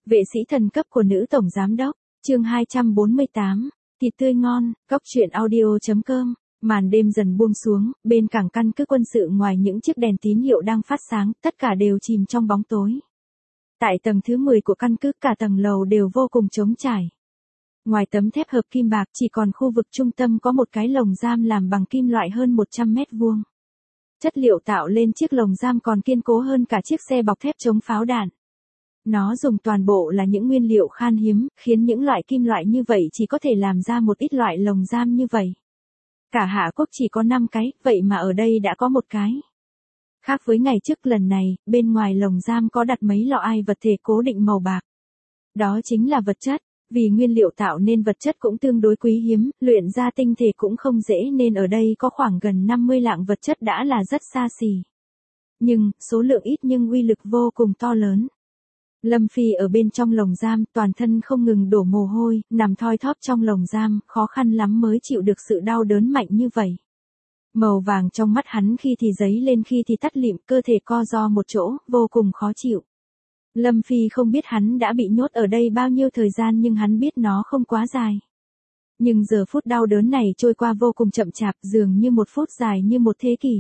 Vệ sĩ thần cấp của nữ tổng giám đốc, chương 248, thịt tươi ngon, góc truyện audio.com. Màn đêm dần buông xuống, bên cảng căn cứ quân sự ngoài những chiếc đèn tín hiệu đang phát sáng, tất cả đều chìm trong bóng tối. Tại tầng thứ 10 của căn cứ, cả tầng lầu đều vô cùng trống trải. Ngoài tấm thép hợp kim bạc, chỉ còn khu vực trung tâm có một cái lồng giam làm bằng kim loại hơn 100 mét vuông. Chất liệu tạo lên chiếc lồng giam còn kiên cố hơn cả chiếc xe bọc thép chống pháo đạn. Nó dùng toàn bộ là những nguyên liệu khan hiếm, khiến những loại kim loại như vậy chỉ có thể làm ra một ít loại lồng giam như vậy. Cả Hạ Quốc chỉ có 5 cái, vậy mà ở đây đã có một cái. Khác với ngày trước, lần này, bên ngoài lồng giam có đặt mấy lọ ai vật thể cố định màu bạc. Đó chính là vật chất, vì nguyên liệu tạo nên vật chất cũng tương đối quý hiếm, luyện ra tinh thể cũng không dễ nên ở đây có khoảng gần 50 lạng vật chất đã là rất xa xỉ. Nhưng, số lượng ít nhưng uy lực vô cùng to lớn. Lâm Phi ở bên trong lồng giam, toàn thân không ngừng đổ mồ hôi, nằm thoi thóp trong lồng giam, khó khăn lắm mới chịu được sự đau đớn mạnh như vậy. Màu vàng trong mắt hắn khi thì dấy lên khi thì tắt lịm, cơ thể co ro một chỗ, vô cùng khó chịu. Lâm Phi không biết hắn đã bị nhốt ở đây bao nhiêu thời gian nhưng hắn biết nó không quá dài. Nhưng giờ phút đau đớn này trôi qua vô cùng chậm chạp, dường như một phút dài như một thế kỷ.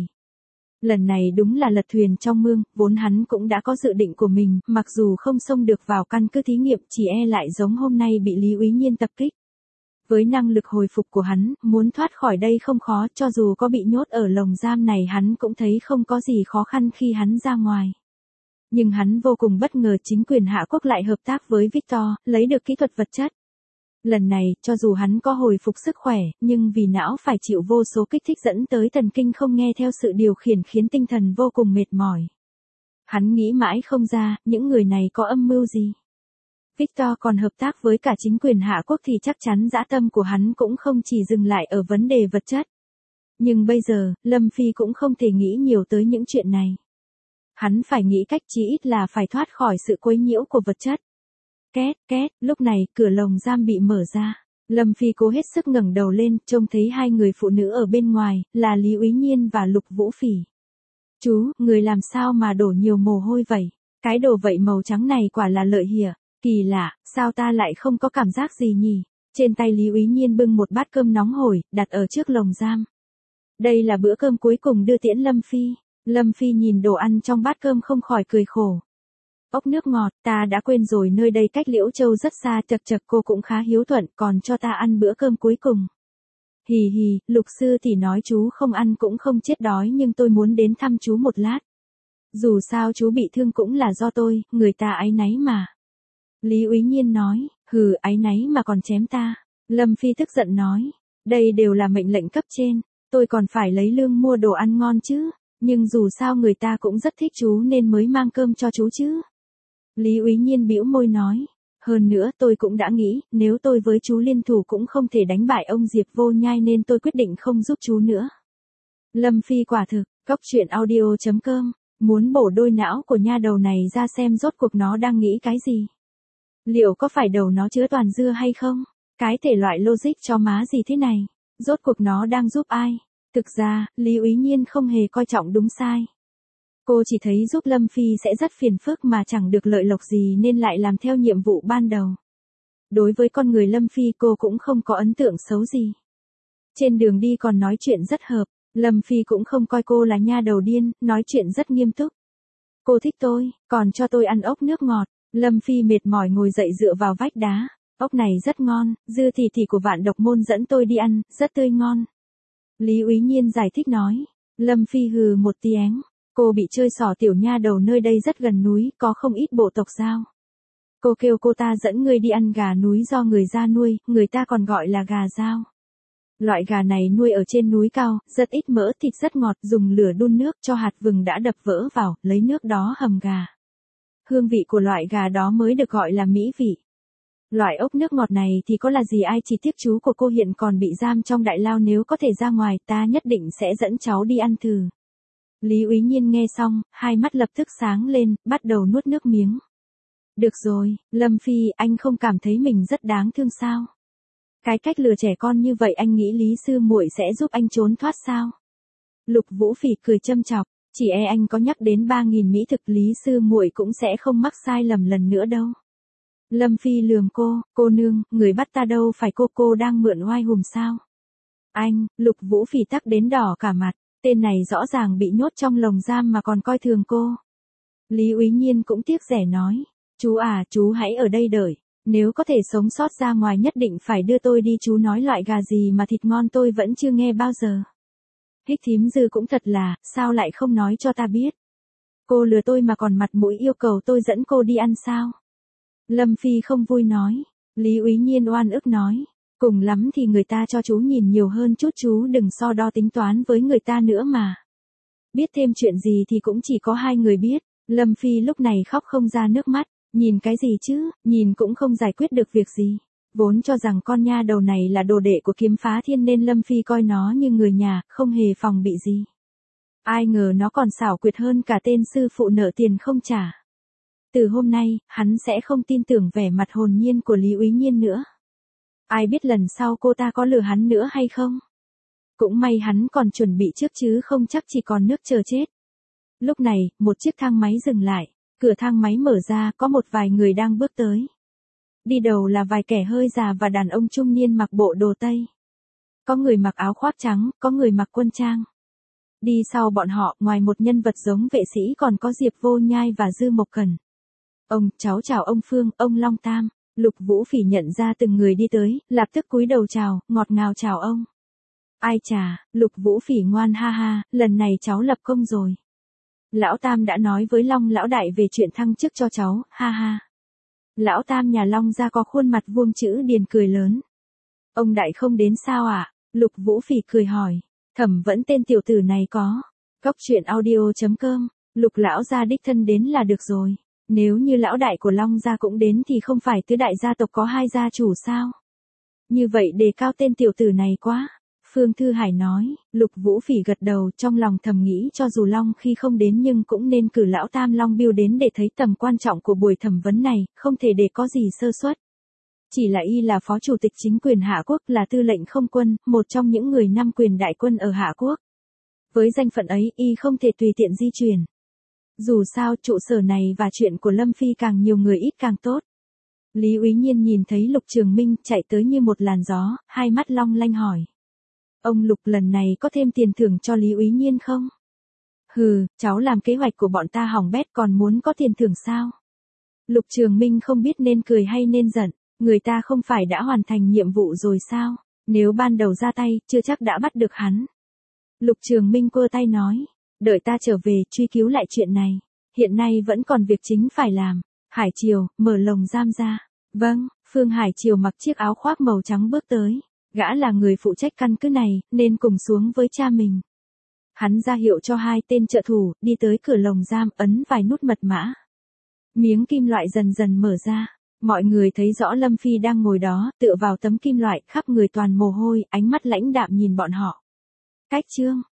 Lần này đúng là lật thuyền trong mương, vốn hắn cũng đã có dự định của mình, mặc dù không xông được vào căn cứ thí nghiệm, chỉ e lại giống hôm nay bị Lý Úy Nhiên tập kích. Với năng lực hồi phục của hắn, muốn thoát khỏi đây không khó, cho dù có bị nhốt ở lồng giam này hắn cũng thấy không có gì khó khăn khi hắn ra ngoài. Nhưng hắn vô cùng bất ngờ chính quyền Hạ Quốc lại hợp tác với Victor, lấy được kỹ thuật vật chất. Lần này, cho dù hắn có hồi phục sức khỏe, nhưng vì não phải chịu vô số kích thích dẫn tới thần kinh không nghe theo sự điều khiển khiến tinh thần vô cùng mệt mỏi. Hắn nghĩ mãi không ra, những người này có âm mưu gì. Victor còn hợp tác với cả chính quyền Hạ Quốc thì chắc chắn dã tâm của hắn cũng không chỉ dừng lại ở vấn đề vật chất. Nhưng bây giờ, Lâm Phi cũng không thể nghĩ nhiều tới những chuyện này. Hắn phải nghĩ cách chí ít là phải thoát khỏi sự quấy nhiễu của vật chất. Két, két, lúc này, cửa lồng giam bị mở ra. Lâm Phi cố hết sức ngẩng đầu lên, trông thấy hai người phụ nữ ở bên ngoài, là Lý Úy Nhiên và Lục Vũ Phỉ. Chú, người làm sao mà đổ nhiều mồ hôi vậy? Cái đồ vậy màu trắng này quả là lợi hịa. Kỳ lạ, sao ta lại không có cảm giác gì nhỉ? Trên tay Lý Úy Nhiên bưng một bát cơm nóng hổi, đặt ở trước lồng giam. Đây là bữa cơm cuối cùng đưa tiễn Lâm Phi. Lâm Phi nhìn đồ ăn trong bát cơm không khỏi cười khổ. Ốc nước ngọt, ta đã quên rồi, nơi đây cách Liễu Châu rất xa, chật chật, cô cũng khá hiếu thuận, còn cho ta ăn bữa cơm cuối cùng. Hì hì, Lục sư thì nói chú không ăn cũng không chết đói nhưng tôi muốn đến thăm chú một lát. Dù sao chú bị thương cũng là do tôi, người ta áy náy mà. Lý Úy Nhiên nói, hừ, áy náy mà còn chém ta. Lâm Phi tức giận nói, đây đều là mệnh lệnh cấp trên, tôi còn phải lấy lương mua đồ ăn ngon chứ, nhưng dù sao người ta cũng rất thích chú nên mới mang cơm cho chú chứ. Lý Úy Nhiên bĩu môi nói, hơn nữa tôi cũng đã nghĩ, nếu tôi với chú liên thủ cũng không thể đánh bại ông Diệp Vô Nhai nên tôi quyết định không giúp chú nữa. Lâm Phi quả thực, góc truyện audio.com, muốn bổ đôi não của nha đầu này ra xem rốt cuộc nó đang nghĩ cái gì. Liệu có phải đầu nó chứa toàn dưa hay không? Cái thể loại logic cho má gì thế này? Rốt cuộc nó đang giúp ai? Thực ra, Lý Úy Nhiên không hề coi trọng đúng sai. Cô chỉ thấy giúp Lâm Phi sẽ rất phiền phức mà chẳng được lợi lộc gì nên lại làm theo nhiệm vụ ban đầu. Đối với con người Lâm Phi cô cũng không có ấn tượng xấu gì. Trên đường đi còn nói chuyện rất hợp, Lâm Phi cũng không coi cô là nha đầu điên, nói chuyện rất nghiêm túc. Cô thích tôi, còn cho tôi ăn ốc nước ngọt. Lâm Phi mệt mỏi ngồi dậy dựa vào vách đá. Ốc này rất ngon, dư thì của Vạn Độc Môn dẫn tôi đi ăn, rất tươi ngon. Lý Úy Nhiên giải thích nói. Lâm Phi hừ một tiếng. Cô bị chơi xỏ tiểu nha đầu, nơi đây rất gần núi, có không ít bộ tộc dao. Cô kêu cô ta dẫn ngươi đi ăn gà núi do người ra nuôi, người ta còn gọi là gà dao. Loại gà này nuôi ở trên núi cao, rất ít mỡ, thịt rất ngọt, dùng lửa đun nước cho hạt vừng đã đập vỡ vào, lấy nước đó hầm gà. Hương vị của loại gà đó mới được gọi là mỹ vị. Loại ốc nước ngọt này thì có là gì ai, chỉ tiếc chú của cô hiện còn bị giam trong đại lao, nếu có thể ra ngoài ta nhất định sẽ dẫn cháu đi ăn thử. Lý Úy Nhiên nghe xong, hai mắt lập tức sáng lên, bắt đầu nuốt nước miếng. Được rồi, Lâm Phi, anh không cảm thấy mình rất đáng thương sao? Cái cách lừa trẻ con như vậy anh nghĩ Lý sư muội sẽ giúp anh trốn thoát sao? Lục Vũ Phỉ cười châm chọc, chỉ e anh có nhắc đến 3.000 mỹ thực Lý sư muội cũng sẽ không mắc sai lầm lần nữa đâu. Lâm Phi lườm cô nương, người bắt ta đâu phải cô đang mượn oai hùm sao? Anh, Lục Vũ Phỉ tắc đến đỏ cả mặt, tên này rõ ràng bị nhốt trong lồng giam mà còn coi thường cô. Lý Úy Nhiên cũng tiếc rẻ nói, chú hãy ở đây đợi, nếu có thể sống sót ra ngoài nhất định phải đưa tôi đi, chú nói loại gà gì mà thịt ngon tôi vẫn chưa nghe bao giờ. Hích thím Dư cũng thật là, sao lại không nói cho ta biết. Cô lừa tôi mà còn mặt mũi yêu cầu tôi dẫn cô đi ăn sao? Lâm Phi không vui nói, Lý Úy Nhiên oan ức nói, cùng lắm thì người ta cho chú nhìn nhiều hơn chút, chú đừng so đo tính toán với người ta nữa mà. Biết thêm chuyện gì thì cũng chỉ có hai người biết. Lâm Phi lúc này khóc không ra nước mắt, nhìn cái gì chứ, nhìn cũng không giải quyết được việc gì. Vốn cho rằng con nha đầu này là đồ đệ của Kiếm Phá Thiên nên Lâm Phi coi nó như người nhà, không hề phòng bị gì. Ai ngờ nó còn xảo quyệt hơn cả tên sư phụ nợ tiền không trả. Từ hôm nay, hắn sẽ không tin tưởng vẻ mặt hồn nhiên của Lý Úy Nhiên nữa. Ai biết lần sau cô ta có lừa hắn nữa hay không? Cũng may hắn còn chuẩn bị trước chứ không chắc chỉ còn nước chờ chết. Lúc này, một chiếc thang máy dừng lại, cửa thang máy mở ra, có một vài người đang bước tới. Đi đầu là vài kẻ hơi già và đàn ông trung niên mặc bộ đồ Tây. Có người mặc áo khoác trắng, có người mặc quân trang. Đi sau bọn họ, ngoài một nhân vật giống vệ sĩ còn có Diệp Vô Nhai và Dư Mộc Cẩn. Ông, cháu chào ông Phương, ông Long Tam. Lục Vũ Phỉ nhận ra từng người đi tới, lập tức cúi đầu chào, ngọt ngào chào ông. Ai chà, Lục Vũ Phỉ ngoan ha ha, lần này cháu lập công rồi. Lão Tam đã nói với Long lão đại về chuyện thăng chức cho cháu, ha ha. Lão Tam nhà Long ra có khuôn mặt vuông chữ điền cười lớn. Ông đại không đến sao ạ? Lục Vũ Phỉ cười hỏi. Thẩm Vẫn tên tiểu tử này có. Cóc truyện audio.com, Lục lão gia đích thân đến là được rồi. Nếu như lão đại của Long gia cũng đến thì không phải tứ đại gia tộc có hai gia chủ sao? Như vậy đề cao tên tiểu tử này quá. Phương Thư Hải nói, Lục Vũ Phỉ gật đầu trong lòng thầm nghĩ cho dù Long khi không đến nhưng cũng nên cử lão Tam Long Biêu đến để thấy tầm quan trọng của buổi thẩm vấn này, không thể để có gì sơ suất. Chỉ là y là phó chủ tịch chính quyền Hạ Quốc, là tư lệnh không quân, một trong những người năm quyền đại quân ở Hạ Quốc. Với danh phận ấy, y không thể tùy tiện di chuyển. Dù sao trụ sở này và chuyện của Lâm Phi càng nhiều người ít càng tốt. Lý Úy Nhiên nhìn thấy Lục Trường Minh chạy tới như một làn gió, hai mắt long lanh hỏi. Ông Lục lần này có thêm tiền thưởng cho Lý Úy Nhiên không? Hừ, cháu làm kế hoạch của bọn ta hỏng bét còn muốn có tiền thưởng sao? Lục Trường Minh không biết nên cười hay nên giận, người ta không phải đã hoàn thành nhiệm vụ rồi sao? Nếu ban đầu ra tay, chưa chắc đã bắt được hắn. Lục Trường Minh quơ tay nói, đợi ta trở về truy cứu lại chuyện này, hiện nay vẫn còn việc chính phải làm. Hải Triều, mở lồng giam ra. Vâng, Phương Hải Triều mặc chiếc áo khoác màu trắng bước tới. Gã là người phụ trách căn cứ này, nên cùng xuống với cha mình. Hắn ra hiệu cho hai tên trợ thủ, đi tới cửa lồng giam, ấn vài nút mật mã. Miếng kim loại dần dần mở ra. Mọi người thấy rõ Lâm Phi đang ngồi đó, tựa vào tấm kim loại, khắp người toàn mồ hôi, ánh mắt lãnh đạm nhìn bọn họ. Cách chương.